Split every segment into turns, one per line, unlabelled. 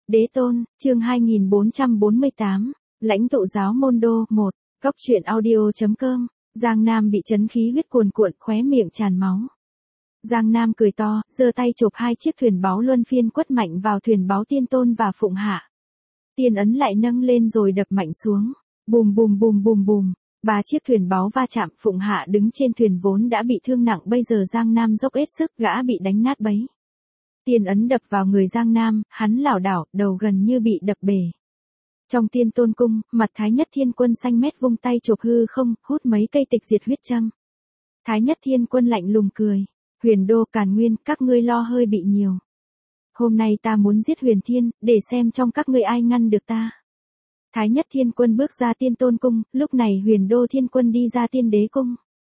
Đế tôn, chương 2448, lãnh tụ giáo môn đô, 1, góc truyện audio.com, Giang Nam bị chấn khí huyết cuồn cuộn, khóe miệng tràn máu. Giang Nam cười to, giơ tay chộp hai chiếc thuyền báu luân phiên quất mạnh vào thuyền báu Tiên Tôn và Phụng Hạ. Tiên ấn lại nâng lên rồi đập mạnh xuống, bùm bùm bùm bùm bùm. Ba chiếc thuyền báu va chạm, Phụng Hạ đứng trên thuyền vốn đã bị thương nặng, bây giờ Giang Nam dốc hết sức, gã bị đánh nát bấy. Tiên ấn đập vào người Giang Nam, hắn lảo đảo, đầu gần như bị đập bể. Trong Tiên Tôn cung, mặt Thái Nhất Thiên Quân xanh mét vung tay chộp hư không, hút mấy cây tịch diệt huyết châm. Thái Nhất Thiên Quân lạnh lùng cười, Huyền Đô Càn Nguyên, các ngươi lo hơi bị nhiều. Hôm nay ta muốn giết Huyền Thiên, để xem trong các ngươi ai ngăn được ta. Thái Nhất Thiên Quân bước ra Tiên Tôn cung, lúc này Huyền Đô Thiên Quân đi ra Tiên Đế cung.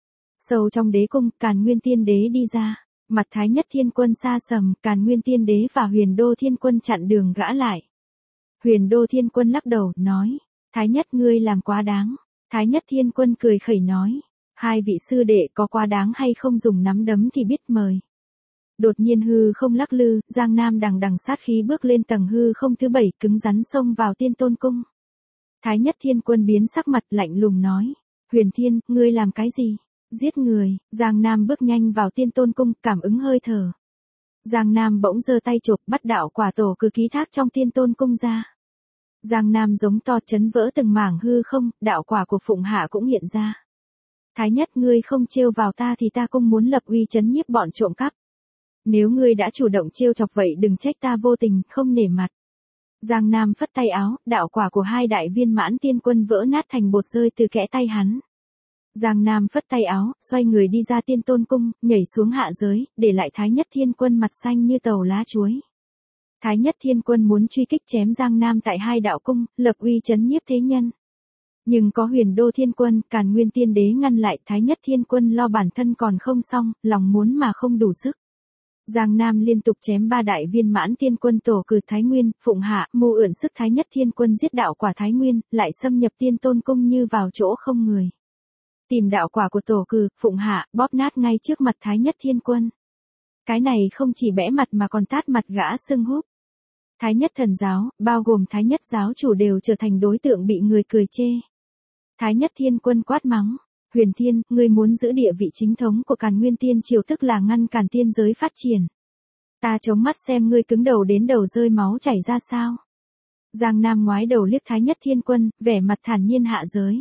Sâu trong đế cung, Càn Nguyên Tiên Đế đi ra. Mặt Thái Nhất Thiên Quân xa sầm, Càn Nguyên Tiên Đế và Huyền Đô Thiên Quân chặn đường gã lại. Huyền Đô Thiên Quân lắc đầu, nói, Thái Nhất ngươi làm quá đáng. Thái Nhất Thiên Quân cười khẩy nói, hai vị sư đệ có quá đáng hay không dùng nắm đấm thì biết mời. Đột nhiên hư không lắc lư, Giang Nam đằng đằng sát khí bước lên tầng hư không thứ 7, cứng rắn xông vào Tiên Tôn cung. Thái Nhất Thiên Quân biến sắc mặt, lạnh lùng nói, Huyền Thiên, ngươi làm cái gì? Giết người. Giang Nam bước nhanh vào Tiên Tôn cung, cảm ứng hơi thở. Giang Nam bỗng giơ tay chộp, bắt đạo quả tổ cứ ký thác trong Tiên Tôn cung ra. Giang Nam giống to chấn vỡ từng mảng hư không, đạo quả của Phụng Hạ cũng hiện ra. Thái Nhất, ngươi không trêu vào ta thì ta cũng muốn lập uy chấn nhiếp bọn trộm cắp. Nếu ngươi đã chủ động trêu chọc vậy đừng trách ta vô tình, không nể mặt. Giang Nam phất tay áo, đạo quả của hai đại viên mãn tiên quân vỡ nát thành bột rơi từ kẽ tay hắn. Giang Nam phất tay áo, xoay người đi ra Tiên Tôn cung, nhảy xuống hạ giới, để lại Thái Nhất Thiên Quân mặt xanh như tàu lá chuối. Thái Nhất Thiên Quân muốn truy kích chém Giang Nam tại hai đạo cung, lập uy chấn nhiếp thế nhân. Nhưng có Huyền Đô Thiên Quân, Càn Nguyên Tiên Đế ngăn lại, Thái Nhất Thiên Quân lo bản thân còn không xong, lòng muốn mà không đủ sức. Giang Nam liên tục chém ba đại viên mãn tiên quân tổ cử Thái Nguyên, Phụng Hạ, mưu ưỡn sức Thái Nhất Thiên Quân giết đạo quả Thái Nguyên, lại xâm nhập Tiên Tôn cung như vào chỗ không người. Tìm đạo quả của tổ cử, Phụng Hạ, bóp nát ngay trước mặt Thái Nhất Thiên Quân. Cái này không chỉ bẽ mặt mà còn tát mặt gã sưng húp. Thái Nhất Thần Giáo, bao gồm Thái Nhất Giáo chủ đều trở thành đối tượng bị người cười chê. Thái Nhất Thiên Quân quát mắng, Huyền Thiên, ngươi muốn giữ địa vị chính thống của Càn Nguyên Tiên Triều, tức là ngăn cản tiên giới phát triển. Ta chống mắt xem ngươi cứng đầu đến đầu rơi máu chảy ra sao. Giang Nam ngoái đầu liếc Thái Nhất Thiên Quân, vẻ mặt thản nhiên hạ giới.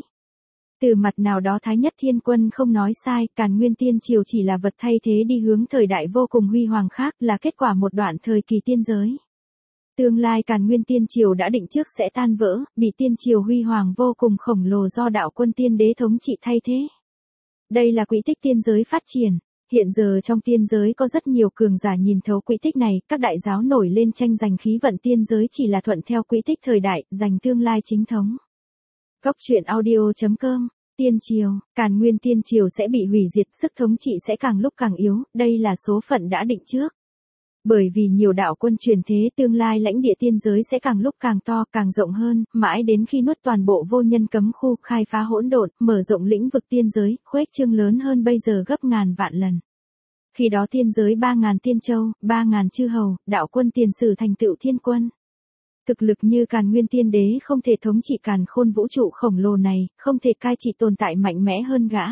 Từ mặt nào đó Thái Nhất Thiên Quân không nói sai, Càn Nguyên Tiên Triều chỉ là vật thay thế đi hướng thời đại vô cùng huy hoàng khác, là kết quả một đoạn thời kỳ tiên giới. Tương lai Càn Nguyên Tiên Triều đã định trước sẽ tan vỡ, bị Tiên Triều huy hoàng vô cùng khổng lồ do đạo quân tiên đế thống trị thay thế. Đây là quỹ tích tiên giới phát triển. Hiện giờ trong tiên giới có rất nhiều cường giả nhìn thấu quỹ tích này, các đại giáo nổi lên tranh giành khí vận tiên giới chỉ là thuận theo quỹ tích thời đại, giành tương lai chính thống. Góc truyện audio.com, Tiên Triều, Càn Nguyên Tiên Triều sẽ bị hủy diệt, sức thống trị sẽ càng lúc càng yếu, đây là số phận đã định trước. Bởi vì nhiều đạo quân truyền thế, tương lai lãnh địa tiên giới sẽ càng lúc càng to, càng rộng hơn, mãi đến khi nuốt toàn bộ vô nhân cấm khu, khai phá hỗn độn, mở rộng lĩnh vực tiên giới, khuếch trương lớn hơn bây giờ gấp ngàn vạn lần. Khi đó tiên giới 3.000 tiên châu, 3.000 chư hầu, đạo quân tiền sử thành tựu thiên quân. Thực lực như Càn Nguyên Tiên Đế không thể thống trị càn khôn vũ trụ khổng lồ này, không thể cai trị tồn tại mạnh mẽ hơn gã.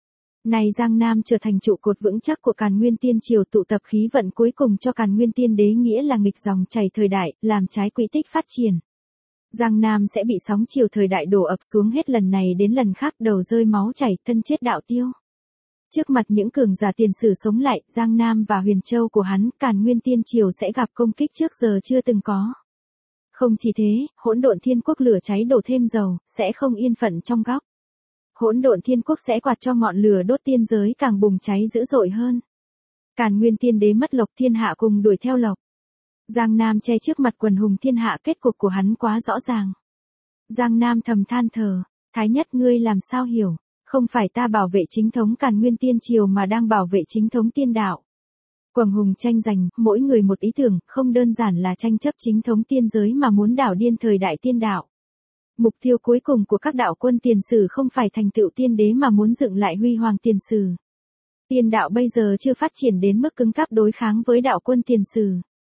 Này Giang Nam trở thành trụ cột vững chắc của Càn Nguyên Tiên Triều, tụ tập khí vận cuối cùng cho Càn Nguyên Tiên Đế, nghĩa là nghịch dòng chảy thời đại, làm trái quỹ tích phát triển. Giang Nam sẽ bị sóng chiều thời đại đổ ập xuống hết lần này đến lần khác, đầu rơi máu chảy, thân chết đạo tiêu. Trước mặt những cường giả tiền sử sống lại, Giang Nam và Huyền Châu của hắn, Càn Nguyên Tiên Triều sẽ gặp công kích trước giờ chưa từng có. Không chỉ thế, hỗn độn thiên quốc lửa cháy đổ thêm dầu, sẽ không yên phận trong góc. Hỗn độn thiên quốc sẽ quạt cho ngọn lửa đốt tiên giới càng bùng cháy dữ dội hơn. Càn Nguyên Tiên Đế mất lộc, thiên hạ cùng đuổi theo lộc. Giang Nam che trước mặt quần hùng thiên hạ, kết cục của hắn quá rõ ràng. Giang Nam thầm than thở, Thái Nhất ngươi làm sao hiểu, không phải ta bảo vệ chính thống Càn Nguyên Tiên Triều mà đang bảo vệ chính thống tiên đạo. Quần hùng tranh giành, mỗi người một ý tưởng, không đơn giản là tranh chấp chính thống tiên giới mà muốn đảo điên thời đại tiên đạo. Mục tiêu cuối cùng của các đạo quân tiền sử không phải thành tựu tiên đế mà muốn dựng lại huy hoàng tiền sử. Tiên đạo bây giờ chưa phát triển đến mức cứng cáp đối kháng với đạo quân tiền sử.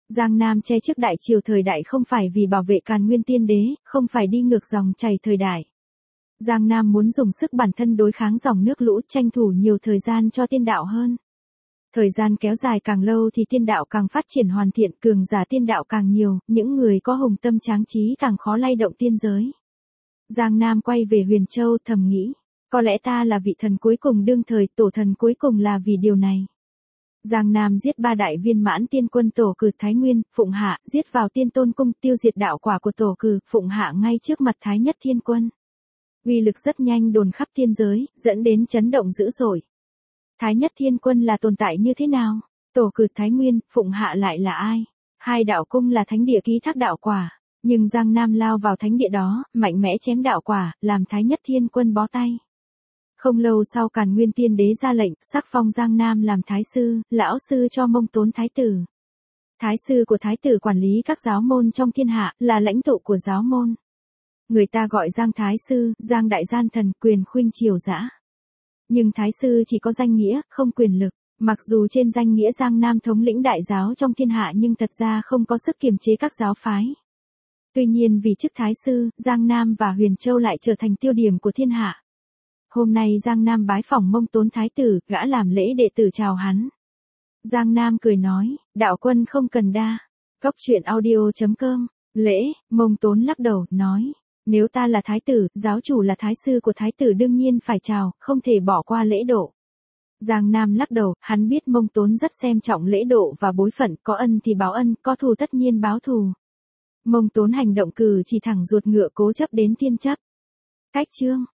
Giang Nam che trước đại triều thời đại không phải vì bảo vệ Càn Nguyên Tiên Đế, không phải đi ngược dòng chảy thời đại. Giang Nam muốn dùng sức bản thân đối kháng dòng nước lũ, tranh thủ nhiều thời gian cho tiên đạo hơn. Thời gian kéo dài càng lâu thì tiên đạo càng phát triển hoàn thiện, cường giả tiên đạo càng nhiều, những người có hùng tâm tráng trí càng khó lay động tiên giới. Giang Nam quay về Huyền Châu thầm nghĩ, có lẽ ta là vị thần cuối cùng đương thời, tổ thần cuối cùng là vì điều này. Giang Nam giết 3 đại viên mãn tiên quân Tổ Cử Thái Nguyên, Phụng Hạ, giết vào Tiên Tôn Cung, tiêu diệt đạo quả của Tổ Cử, Phụng Hạ ngay trước mặt Thái Nhất Thiên Quân. Uy lực rất nhanh đồn khắp tiên giới, dẫn đến chấn động dữ dội. Thái Nhất Thiên Quân là tồn tại như thế nào? Tổ Cử Thái Nguyên, Phụng Hạ lại là ai? Hai đạo cung là thánh địa ký thác đạo quả, nhưng Giang Nam lao vào thánh địa đó, mạnh mẽ chém đạo quả, làm Thái Nhất Thiên Quân bó tay. Không lâu sau Càn Nguyên Tiên Đế ra lệnh, sắc phong Giang Nam làm thái sư, lão sư cho Mông Tốn Thái tử. Thái sư của Thái tử quản lý các giáo môn trong thiên hạ, là lãnh tụ của giáo môn. Người ta gọi Giang Thái sư, Giang đại gian thần, quyền khuynh triều dã. Nhưng Thái sư chỉ có danh nghĩa, không quyền lực. Mặc dù trên danh nghĩa Giang Nam thống lĩnh đại giáo trong thiên hạ nhưng thật ra không có sức kiềm chế các giáo phái. Tuy nhiên vì chức Thái sư, Giang Nam và Huyền Châu lại trở thành tiêu điểm của thiên hạ. Hôm nay Giang Nam bái phỏng Mông Tốn Thái tử, gã làm lễ đệ tử chào hắn. Giang Nam cười nói, đạo quân không cần đa. Cốc truyện audio.com, lễ, Mông Tốn lắc đầu, nói, nếu ta là thái tử, giáo chủ là thái sư của thái tử đương nhiên phải chào, không thể bỏ qua lễ độ. Giang Nam lắc đầu, hắn biết Mông Tốn rất xem trọng lễ độ và bối phận, có ân thì báo ân, có thù tất nhiên báo thù. Mông Tốn hành động cử chỉ thẳng ruột ngựa cố chấp đến thiên chấp. Cách chương